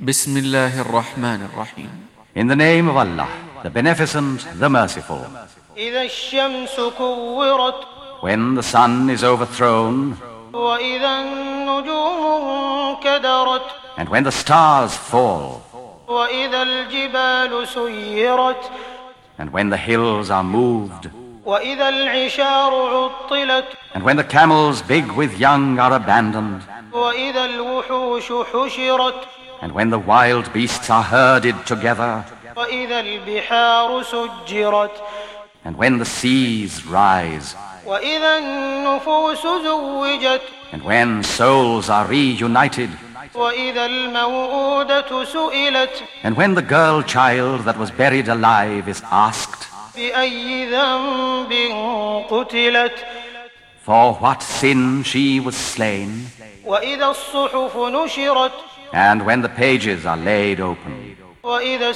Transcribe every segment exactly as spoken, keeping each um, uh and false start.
Bismillahir Rahmanir Rahim. In the name of Allah, the Beneficent, the Merciful. إذا الشمس كورت When the sun is overthrown, وإذا النجوم انكدرت and when the stars fall, وإذا الجبال سيرت and when the hills are moved, وإذا العشار عطلت and when the camels big with young are abandoned, وإذا الوحوش حشرت and when the wild beasts are herded together, وإذا البحار سجرت and when the seas rise, وإذا النفوس زوجت and when souls are reunited, وإذا الموءودة سئلت and when the girl child that was buried alive is asked, بأي ذنب قتلت for what sin she was slain, وإذا الصحف نشرت and when the pages are laid open, وإذا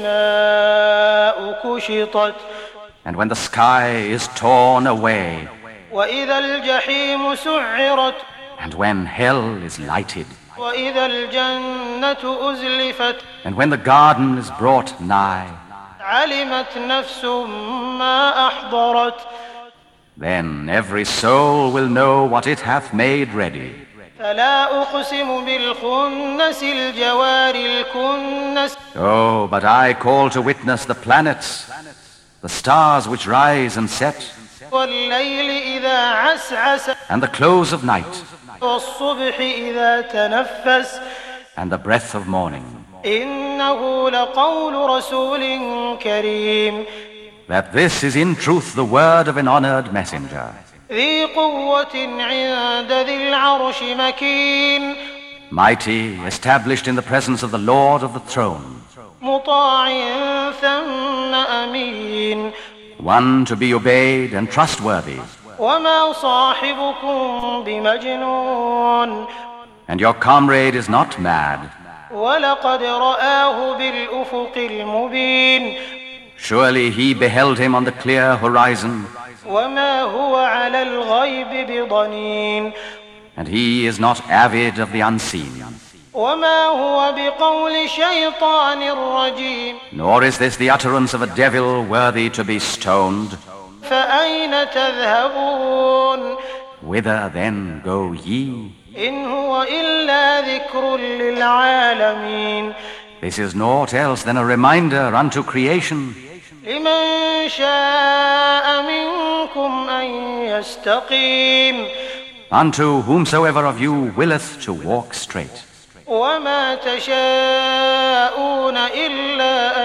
السماء كشطت and when the sky is torn away, وإذا الجحيم سعرت and when hell is lighted, وإذا الجنة أزلفت and when the garden is brought nigh, علمت نفس ما أحضرت then every soul will know what it hath made ready. فلا أقسم بالخنس الجوار الكنس Oh, but I call to witness the planets, the stars which rise and set, والليل إذا عسعس and the close of night, والصبح إذا تنفس and the breath of morning, إنه لقول رسول كريم that this is in truth the word of an honored messenger, ذي قوة عند ذي العرش مكين mighty, established in the presence of the Lord of the throne, مطاع ثم أمين one to be obeyed and trustworthy, وما صاحبكم بمجنون and your comrade is not mad. ولقد رآه بالأفق المبين Surely he beheld him on the clear horizon, وما هو على الغيب بضنين and he is not avid of the unseen. وما هو بقول شيطان رجيم Nor is this the utterance of a devil worthy to be stoned. فأين تذهبون Whither then go ye? إن هو إلا ذكر للعالمين This is naught else than a reminder unto creation, لمن شاء منكم أن يستقيم unto whomsoever of you willeth to walk straight. وما تشاءون إلا أن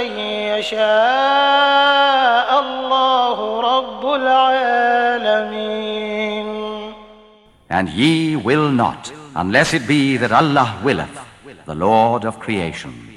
يشاء الله رب العالمين And ye will not, unless it be that Allah willeth, the Lord of creation.